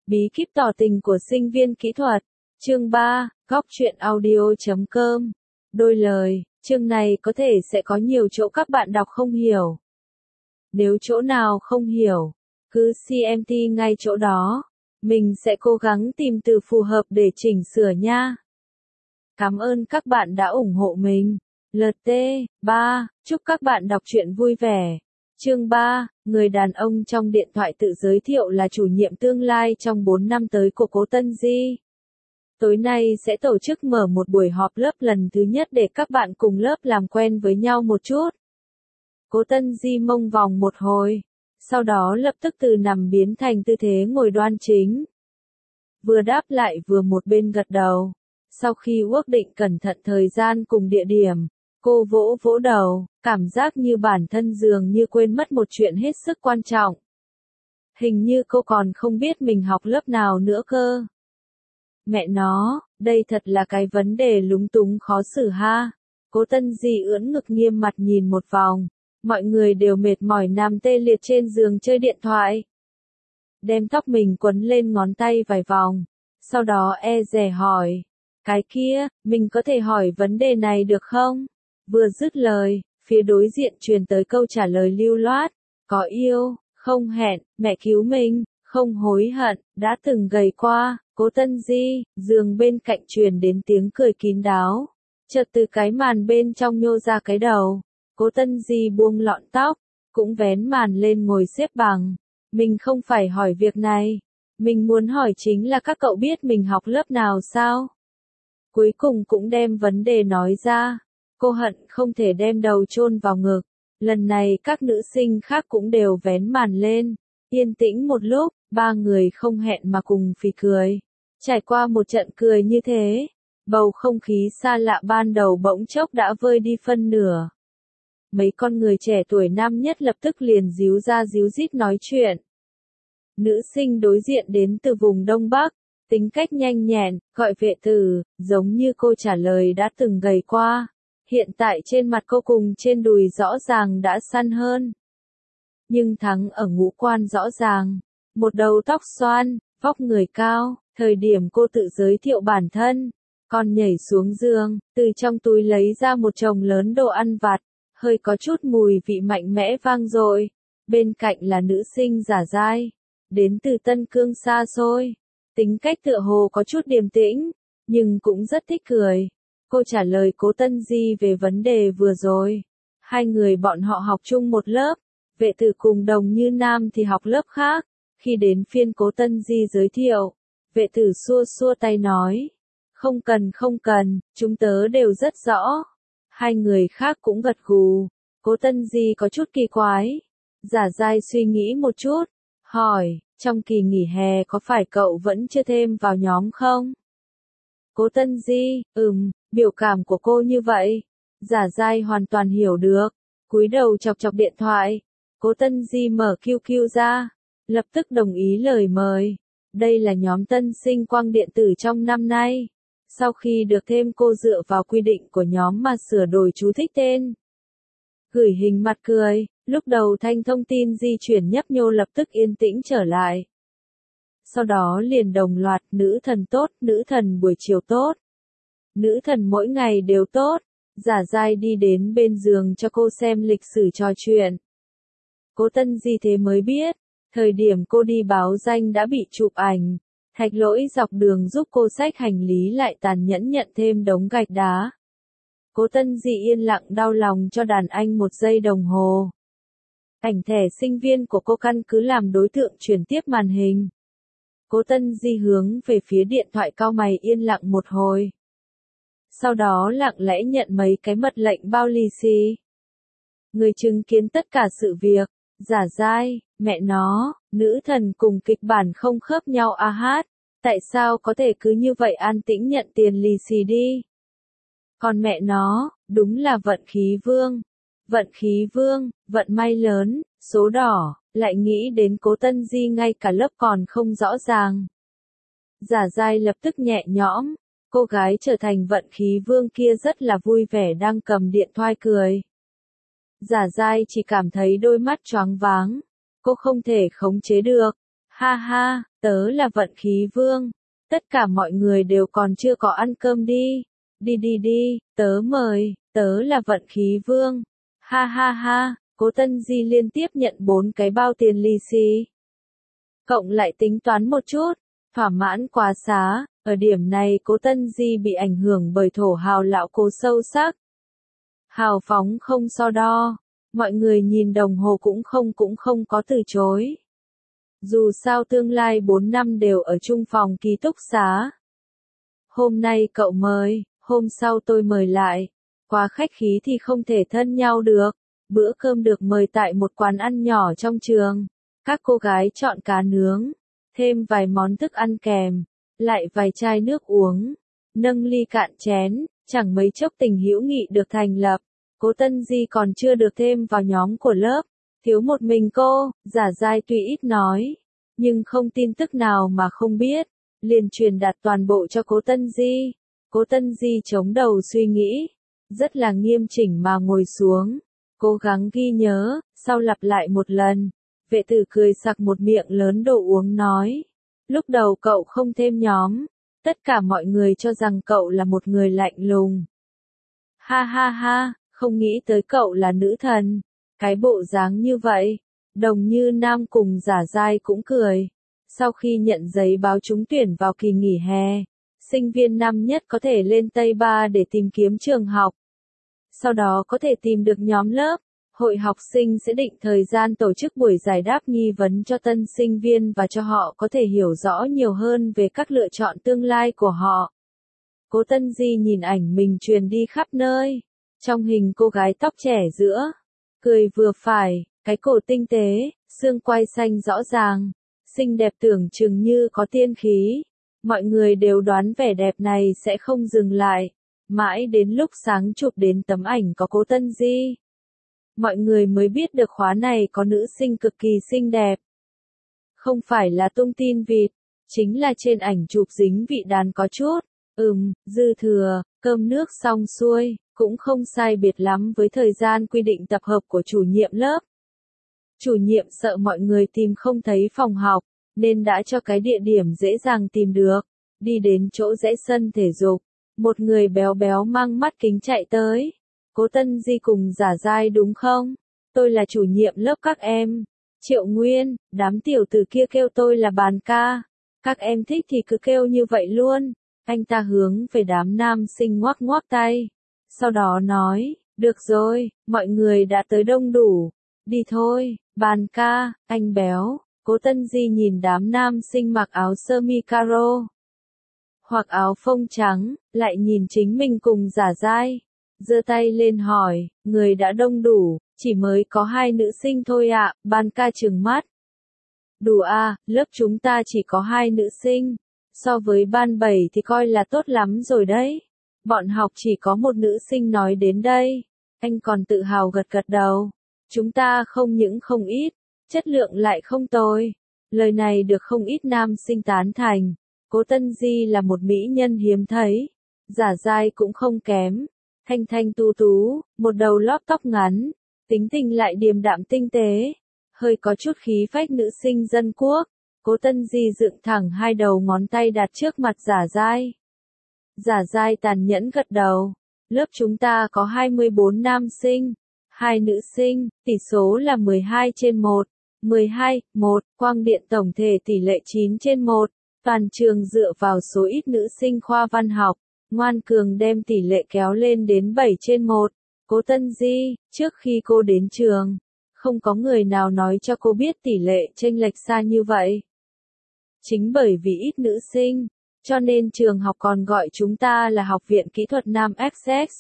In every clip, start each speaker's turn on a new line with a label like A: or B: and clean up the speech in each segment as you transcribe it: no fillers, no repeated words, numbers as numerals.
A: Bí kíp tỏ tình của sinh viên kỹ thuật. Chương 3, góc truyện audio.com. Đôi lời, chương này có thể sẽ có nhiều chỗ các bạn đọc không hiểu. Nếu chỗ nào không hiểu, cứ CMT ngay chỗ đó. Mình sẽ cố gắng tìm từ phù hợp để chỉnh sửa nha. Cảm ơn các bạn đã ủng hộ mình. LT3, chúc các bạn đọc truyện vui vẻ. Chương 3, người đàn ông trong điện thoại tự giới thiệu là chủ nhiệm tương lai trong 4 năm tới của Cố Tân Di. Tối nay sẽ tổ chức mở một buổi họp lớp lần thứ nhất để các bạn cùng lớp làm quen với nhau một chút. Cố Tân Di mông vòng một hồi, sau đó lập tức từ nằm biến thành tư thế ngồi đoan chính. Vừa đáp lại vừa một bên gật đầu. Sau khi ước định cẩn thận thời gian cùng địa điểm, cô vỗ vỗ đầu, cảm giác như bản thân dường như quên mất một chuyện hết sức quan trọng. Hình như cô còn không biết mình học lớp nào nữa cơ. Mẹ nó, đây thật là cái vấn đề lúng túng khó xử ha. Cố Tân Di ưỡn ngực nghiêm mặt nhìn một vòng. Mọi người đều mệt mỏi nằm tê liệt trên giường chơi điện thoại. Đem tóc mình quấn lên ngón tay vài vòng. Sau đó dè hỏi. Cái kia, mình có thể hỏi vấn đề này được không? Vừa dứt lời, phía đối diện truyền tới câu trả lời lưu loát. Có yêu, không hẹn, mẹ cứu mình, không hối hận, đã từng gầy qua. Cố Tân Di, giường bên cạnh truyền đến tiếng cười kín đáo. Chợt từ cái màn bên trong nhô ra cái đầu. Cố Tân Di buông lọn tóc, cũng vén màn lên ngồi xếp bằng. Mình không phải hỏi việc này. Mình muốn hỏi chính là các cậu biết mình học lớp nào sao? Cuối cùng cũng đem vấn đề nói ra. Cô hận không thể đem đầu chôn vào ngực. Lần này các nữ sinh khác cũng đều vén màn lên. Yên tĩnh một lúc, ba người không hẹn mà cùng phì cười. Trải qua một trận cười như thế, bầu không khí xa lạ ban đầu bỗng chốc đã vơi đi phân nửa. Mấy con người trẻ tuổi nam nhất lập tức liền díu ra díu dít nói chuyện. Nữ sinh đối diện đến từ vùng Đông Bắc, tính cách nhanh nhẹn, gọi vệ tử, giống như cô trả lời đã từng gầy qua. Hiện tại trên mặt cô cùng trên đùi rõ ràng đã săn hơn. Nhưng thắng ở ngũ quan rõ ràng. Một đầu tóc xoăn, vóc người cao, thời điểm cô tự giới thiệu bản thân. Còn nhảy xuống giường, từ trong túi lấy ra một chồng lớn đồ ăn vặt, hơi có chút mùi vị mạnh mẽ vang dội. Bên cạnh là nữ sinh giả dai, đến từ Tân Cương xa xôi. Tính cách tựa hồ có chút điềm tĩnh, nhưng cũng rất thích cười. Cô trả lời Cố Tân Di về vấn đề vừa rồi. Hai người bọn họ học chung một lớp, vệ tử cùng Đồng Như Nam thì học lớp khác. Khi đến phiên Cố Tân Di giới thiệu, vệ tử xua xua tay nói. Không cần, chúng tớ đều rất rõ. Hai người khác cũng gật gù. Cố Tân Di có chút kỳ quái. Giả dai suy nghĩ một chút, hỏi, trong kỳ nghỉ hè có phải cậu vẫn chưa thêm vào nhóm không? Cố Tân Di, biểu cảm của cô như vậy. Giả dai hoàn toàn hiểu được, cúi đầu chọc chọc điện thoại. Cố Tân Di mở QQ ra, lập tức đồng ý lời mời. Đây là nhóm tân sinh quang điện tử trong năm nay. Sau khi được thêm cô dựa vào quy định của nhóm mà sửa đổi chú thích tên. Gửi hình mặt cười, lúc đầu thanh thông tin di chuyển nhấp nhô lập tức yên tĩnh trở lại. Sau đó liền đồng loạt nữ thần tốt, nữ thần buổi chiều tốt. Nữ thần mỗi ngày đều tốt. Giả dai đi đến bên giường cho cô xem lịch sử trò chuyện. Cố Tân Di thế mới biết, thời điểm cô đi báo danh đã bị chụp ảnh. Thạch Lỗi dọc đường giúp cô xách hành lý lại tàn nhẫn nhận thêm đống gạch đá. Cố Tân Di yên lặng đau lòng cho đàn anh một giây đồng hồ. Ảnh thẻ sinh viên của cô căn cứ làm đối tượng chuyển tiếp màn hình. Cố Tân Di hướng về phía điện thoại cau mày yên lặng một hồi. Sau đó lặng lẽ nhận mấy cái mật lệnh bao lì xì. Người chứng kiến tất cả sự việc, giả dai, mẹ nó, nữ thần cùng kịch bản không khớp nhau à hát, tại sao có thể cứ như vậy an tĩnh nhận tiền lì xì đi. Còn mẹ nó, đúng là vận khí vương. Vận khí vương, vận may lớn, số đỏ, lại nghĩ đến Cố Tân Di ngay cả lớp còn không rõ ràng. Giả dai lập tức nhẹ nhõm, cô gái trở thành vận khí vương kia rất là vui vẻ đang cầm điện thoại cười. Giả dai chỉ cảm thấy đôi mắt choáng váng, cô không thể khống chế được. Ha ha, tớ là vận khí vương. Tất cả mọi người đều còn chưa có ăn cơm đi. Đi đi đi, tớ mời, tớ là vận khí vương. Ha ha ha, Cố Tân Di liên tiếp nhận 4 cái bao tiền lì xì. Cộng lại tính toán một chút, thỏa mãn quá xá, ở điểm này Cố Tân Di bị ảnh hưởng bởi thổ hào lão Cố sâu sắc. Hào phóng không so đo, mọi người nhìn đồng hồ cũng không có từ chối. Dù sao tương lai 4 năm đều ở chung phòng ký túc xá. Hôm nay cậu mời, hôm sau tôi mời lại. Quá khách khí thì không thể thân nhau được. Bữa cơm được mời tại một quán ăn nhỏ trong trường. Các cô gái chọn cá nướng, thêm vài món thức ăn kèm, lại vài chai nước uống, nâng ly cạn chén, chẳng mấy chốc tình hữu nghị được thành lập. Cố Tân Di còn chưa được thêm vào nhóm của lớp, thiếu một mình cô, Giả Giai tuy ít nói, nhưng không tin tức nào mà không biết, liền truyền đạt toàn bộ cho Cố Tân Di. Cố Tân Di chống đầu suy nghĩ, rất là nghiêm chỉnh mà ngồi xuống, cố gắng ghi nhớ, sau lặp lại một lần. Vệ tử cười sặc một miệng lớn đồ uống nói, lúc đầu cậu không thêm nhóm, tất cả mọi người cho rằng cậu là một người lạnh lùng. Ha ha ha, không nghĩ tới cậu là nữ thần, cái bộ dáng như vậy. Đồng Như Nam cùng Giả Giai cũng cười. Sau khi nhận giấy báo trúng tuyển vào kỳ nghỉ hè, sinh viên năm nhất có thể lên Tây Ba để tìm kiếm trường học. Sau đó có thể tìm được nhóm lớp. Hội học sinh sẽ định thời gian tổ chức buổi giải đáp nghi vấn cho tân sinh viên và cho họ có thể hiểu rõ nhiều hơn về các lựa chọn tương lai của họ. Cố Tân Di nhìn ảnh mình truyền đi khắp nơi. Trong hình cô gái tóc trẻ giữa, cười vừa phải, cái cổ tinh tế, xương quai xanh rõ ràng, xinh đẹp tưởng chừng như có tiên khí. Mọi người đều đoán vẻ đẹp này sẽ không dừng lại, mãi đến lúc sáng chụp đến tấm ảnh có Cố Tân Di. Mọi người mới biết được khóa này có nữ sinh cực kỳ xinh đẹp. Không phải là tung tin vịt, chính là trên ảnh chụp dính vị đàn có chút, dư thừa, cơm nước xong xuôi, cũng không sai biệt lắm với thời gian quy định tập hợp của chủ nhiệm lớp. Chủ nhiệm sợ mọi người tìm không thấy phòng học, nên đã cho cái địa điểm dễ dàng tìm được, đi đến chỗ rẽ sân thể dục. Một người béo béo mang mắt kính chạy tới. Cố Tân Di cùng Giả Giai đúng không? Tôi là chủ nhiệm lớp các em. Triệu Nguyên, đám tiểu tử kia kêu tôi là bàn ca. Các em thích thì cứ kêu như vậy luôn. Anh ta hướng về đám nam sinh ngoắc ngoắc tay. Sau đó nói, được rồi, mọi người đã tới đông đủ. Đi thôi, bàn ca, anh béo. Cố Tân Di nhìn đám nam sinh mặc áo sơ mi caro hoặc áo phông trắng, lại nhìn chính mình cùng Giả Giai. Giơ tay lên hỏi, người đã đông đủ, chỉ mới có 2 nữ sinh thôi ạ, bàn ca trừng mắt. Đủ à, lớp chúng ta chỉ có 2 nữ sinh, so với ban 7 thì coi là tốt lắm rồi đấy. Bọn học chỉ có 1 nữ sinh nói đến đây, anh còn tự hào gật gật đầu. Chúng ta không những không ít, chất lượng lại không tồi. Lời này được không ít nam sinh tán thành. Cố Tân Di là một mỹ nhân hiếm thấy, Giả Giai cũng không kém. Thanh thanh tú tú, một đầu lót tóc ngắn, tính tình lại điềm đạm tinh tế, hơi có chút khí phách nữ sinh dân quốc. Cố Tân Di dựng thẳng 2 đầu ngón tay đặt trước mặt Giả Giai. Giả Giai tàn nhẫn gật đầu. Lớp chúng ta có 24 nam sinh, 2 nữ sinh, tỷ số là 12/1. 12/1, Quang Điện tổng thể tỷ lệ 9/1. Toàn trường dựa vào số ít nữ sinh khoa văn học, ngoan cường đem tỷ lệ kéo lên đến 7/1. Cố Tân Di, trước khi cô đến trường, không có người nào nói cho cô biết tỷ lệ chênh lệch xa như vậy. Chính bởi vì ít nữ sinh, cho nên trường học còn gọi chúng ta là Học viện Kỹ thuật Nam XX.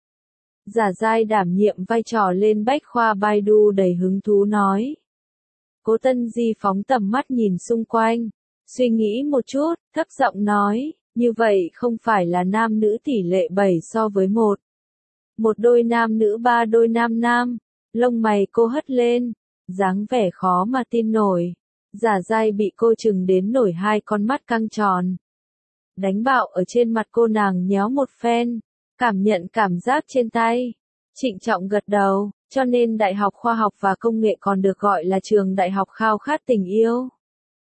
A: Giả Giai đảm nhiệm vai trò lên bách khoa Baidu đầy hứng thú nói. Cố Tân Di phóng tầm mắt nhìn xung quanh, suy nghĩ một chút, thấp giọng nói, như vậy không phải là nam nữ tỷ lệ 7/1. Một đôi nam nữ 3 đôi nam nam, lông mày cô hất lên, dáng vẻ khó mà tin nổi. Giả Giai bị cô chừng đến nổi 2 con mắt căng tròn. Đánh bạo ở trên mặt cô nàng nhéo một phen, cảm nhận cảm giác trên tay. Trịnh trọng gật đầu, cho nên Đại học Khoa học và Công nghệ còn được gọi là trường đại học khao khát tình yêu.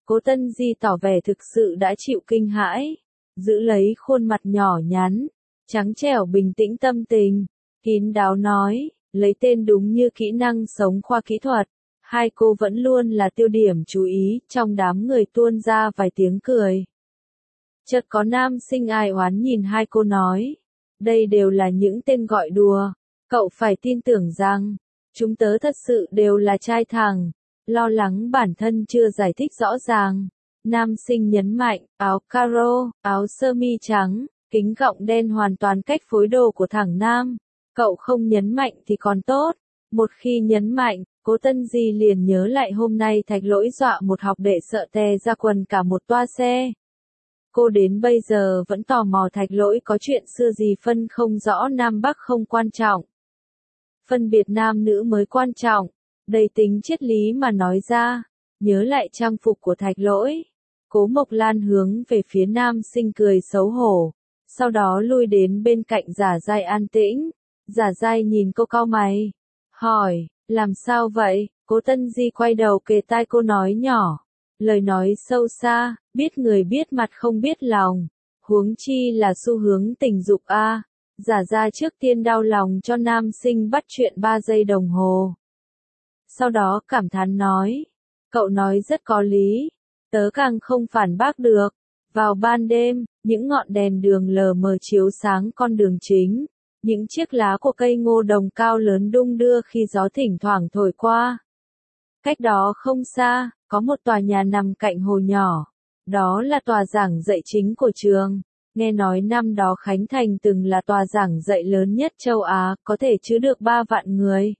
A: Cố Tân Di tỏ vẻ thực sự đã chịu kinh hãi, giữ lấy khuôn mặt nhỏ nhắn, trắng trẻo bình tĩnh tâm tình, kín đáo nói, lấy tên đúng như kỹ năng sống khoa kỹ thuật. Hai cô vẫn luôn là tiêu điểm chú ý, trong đám người tuôn ra vài tiếng cười. Chợt có nam sinh ai oán nhìn hai cô nói, đây đều là những tên gọi đùa, cậu phải tin tưởng rằng, chúng tớ thật sự đều là trai thẳng, lo lắng bản thân chưa giải thích rõ ràng. Nam sinh nhấn mạnh, áo caro, áo sơ mi trắng, kính gọng đen hoàn toàn cách phối đồ của thằng nam. Cậu không nhấn mạnh thì còn tốt, một khi nhấn mạnh, Cố Tân Di liền nhớ lại hôm nay Thạch Lỗi dọa một học đệ sợ tè ra quần cả một toa xe. Cô đến bây giờ vẫn tò mò Thạch Lỗi có chuyện xưa gì phân không rõ Nam Bắc không quan trọng. Phân biệt nam nữ mới quan trọng, đầy tính triết lý mà nói ra, nhớ lại trang phục của Thạch Lỗi. Cố Mộc Lan hướng về phía nam sinh cười xấu hổ, sau đó lui đến bên cạnh Giả Giai an tĩnh. Giả Giai nhìn cô cau mày, hỏi, làm sao vậy? Cố Tân Di quay đầu kề tai cô nói nhỏ, lời nói sâu xa, biết người biết mặt không biết lòng, huống chi là xu hướng tình dục a. Giả Giai trước tiên đau lòng cho nam sinh bắt chuyện 3 giây đồng hồ. Sau đó cảm thán nói, cậu nói rất có lý, tớ càng không phản bác được. Vào ban đêm, những ngọn đèn đường lờ mờ chiếu sáng con đường chính. Những chiếc lá của cây ngô đồng cao lớn đung đưa khi gió thỉnh thoảng thổi qua. Cách đó không xa, có một tòa nhà nằm cạnh hồ nhỏ. Đó là tòa giảng dạy chính của trường. Nghe nói năm đó Khánh Thành từng là tòa giảng dạy lớn nhất châu Á, có thể chứa được 3 vạn người.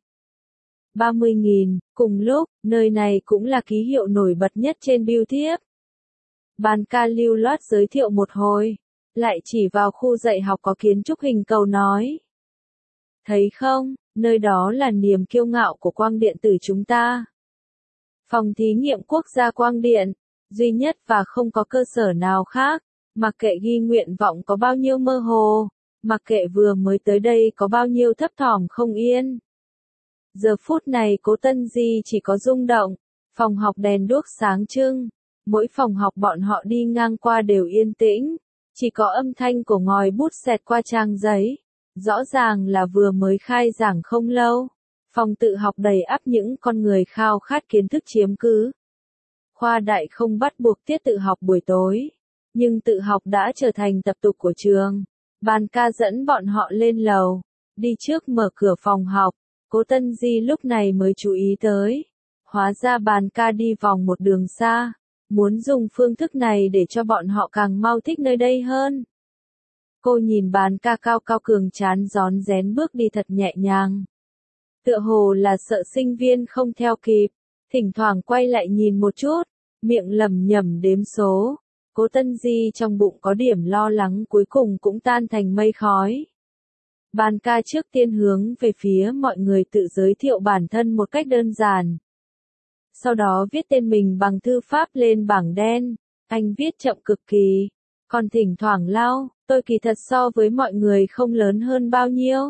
A: 30.000, cùng lúc, nơi này cũng là ký hiệu nổi bật nhất trên bưu thiếp. Ban ca lưu loát giới thiệu một hồi, lại chỉ vào khu dạy học có kiến trúc hình cầu nói. Thấy không, nơi đó là niềm kiêu ngạo của Quang Điện Tử chúng ta. Phòng thí nghiệm quốc gia Quang Điện, duy nhất và không có cơ sở nào khác, mặc kệ ghi nguyện vọng có bao nhiêu mơ hồ, mặc kệ vừa mới tới đây có bao nhiêu thấp thỏm không yên. Giờ phút này Cố Tân Di chỉ có rung động, phòng học đèn đuốc sáng trưng, mỗi phòng học bọn họ đi ngang qua đều yên tĩnh, chỉ có âm thanh của ngòi bút xẹt qua trang giấy, rõ ràng là vừa mới khai giảng không lâu. Phòng tự học đầy ắp những con người khao khát kiến thức chiếm cứ. Khoa đại không bắt buộc tiết tự học buổi tối, nhưng tự học đã trở thành tập tục của trường. Ban ca dẫn bọn họ lên lầu, đi trước mở cửa phòng học, Cố Tân Di lúc này mới chú ý tới. Hóa ra Ban ca đi vòng một đường xa, muốn dùng phương thức này để cho bọn họ càng mau thích nơi đây hơn. Cô nhìn Ban ca cao cao cường trán rón rén bước đi thật nhẹ nhàng. Tựa hồ là sợ sinh viên không theo kịp, thỉnh thoảng quay lại nhìn một chút, miệng lẩm nhẩm đếm số. Cố Tân Di trong bụng có điểm lo lắng cuối cùng cũng tan thành mây khói. Ban ca trước tiên hướng về phía mọi người tự giới thiệu bản thân một cách đơn giản. Sau đó viết tên mình bằng thư pháp lên bảng đen, anh viết chậm cực kỳ, còn thỉnh thoảng lau, tôi kỳ thật so với mọi người không lớn hơn bao nhiêu.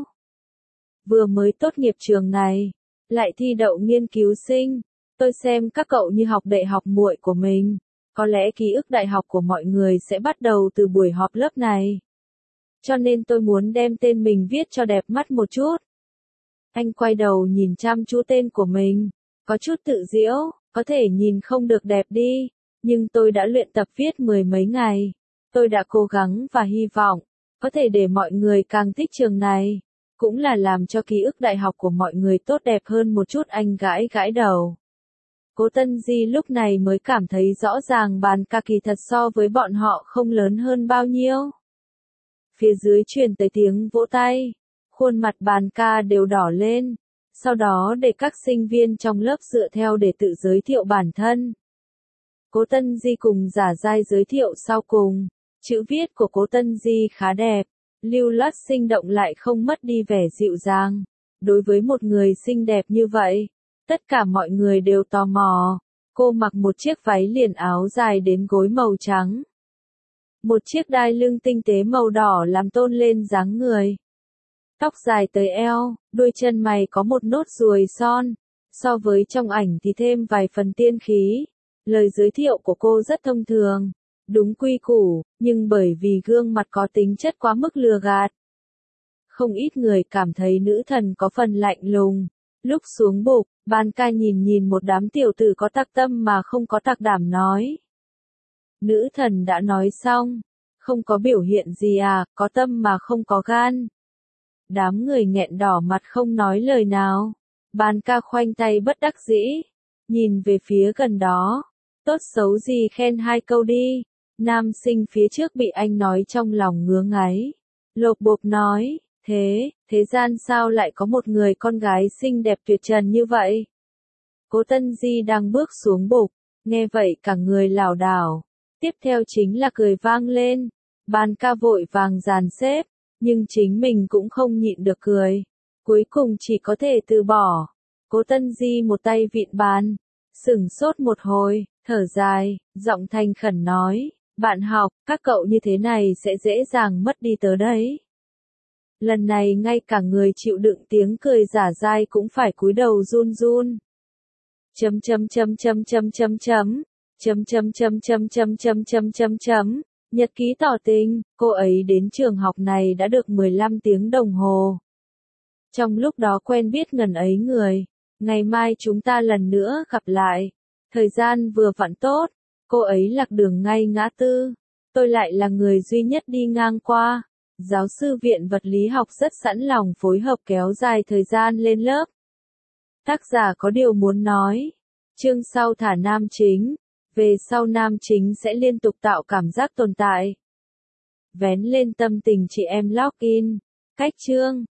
A: Vừa mới tốt nghiệp trường này, lại thi đậu nghiên cứu sinh, tôi xem các cậu như học đệ học muội của mình, có lẽ ký ức đại học của mọi người sẽ bắt đầu từ buổi họp lớp này. Cho nên tôi muốn đem tên mình viết cho đẹp mắt một chút. Anh quay đầu nhìn chăm chú tên của mình, có chút tự giễu, có thể nhìn không được đẹp đi, nhưng tôi đã luyện tập viết 10 mấy ngày. Tôi đã cố gắng và hy vọng, có thể để mọi người càng thích trường này, cũng là làm cho ký ức đại học của mọi người tốt đẹp hơn một chút. Anh gãi gãi đầu. Cố Tân Di lúc này mới cảm thấy rõ ràng Ban ca kỳ thật so với bọn họ không lớn hơn bao nhiêu. Phía dưới truyền tới tiếng vỗ tay, khuôn mặt Ban ca đều đỏ lên, sau đó để các sinh viên trong lớp dựa theo để tự giới thiệu bản thân. Cố Tân Di cùng Giả Giai giới thiệu sau cùng, chữ viết của Cố Tân Di khá đẹp, lưu loát sinh động lại không mất đi vẻ dịu dàng. Đối với một người xinh đẹp như vậy, tất cả mọi người đều tò mò. Cô mặc một chiếc váy liền áo dài đến gối màu trắng. Một chiếc đai lưng tinh tế màu đỏ làm tôn lên dáng người. Tóc dài tới eo, đuôi chân mày có một nốt ruồi son. So với trong ảnh thì thêm vài phần tiên khí. Lời giới thiệu của cô rất thông thường, đúng quy củ, nhưng bởi vì gương mặt có tính chất quá mức lừa gạt. Không ít người cảm thấy nữ thần có phần lạnh lùng. Lúc xuống bục, Ban Ca nhìn một đám tiểu tử có tặc tâm mà không có tặc đảm nói. Nữ thần đã nói xong, không có biểu hiện gì à, có tâm mà không có gan. Đám người nghẹn đỏ mặt không nói lời nào. Ban Ca khoanh tay bất đắc dĩ, nhìn về phía gần đó. Tốt xấu gì khen 2 câu đi. Nam sinh phía trước bị anh nói trong lòng ngứa ngáy. Lộp bộp nói, thế gian sao lại có một người con gái xinh đẹp tuyệt trần như vậy? Cố Tân Di đang bước xuống bục, nghe vậy cả người lảo đảo. Tiếp theo chính là cười vang lên. Ban Ca vội vàng dàn xếp, nhưng chính mình cũng không nhịn được cười. Cuối cùng chỉ có thể từ bỏ. Cố Tân Di một tay vịn bàn, sửng sốt một hồi, thở dài, giọng thành khẩn nói, bạn học, các cậu như thế này sẽ dễ dàng mất đi tớ đấy. Lần này ngay cả người chịu đựng tiếng cười giả dai cũng phải cúi đầu run run. Nhật ký tỏ tình, cô ấy đến trường học này đã được 15 tiếng đồng hồ. Trong lúc đó quen biết ngần ấy người, ngày mai chúng ta lần nữa gặp lại. Thời gian vừa vặn tốt, cô ấy lạc đường ngay ngã tư. Tôi lại là người duy nhất đi ngang qua. Giáo sư viện vật lý học rất sẵn lòng phối hợp kéo dài thời gian lên lớp. Tác giả có điều muốn nói. Chương sau thả nam chính. Về sau nam chính sẽ liên tục tạo cảm giác tồn tại. Vén lên tâm tình chị em login. Cách chương.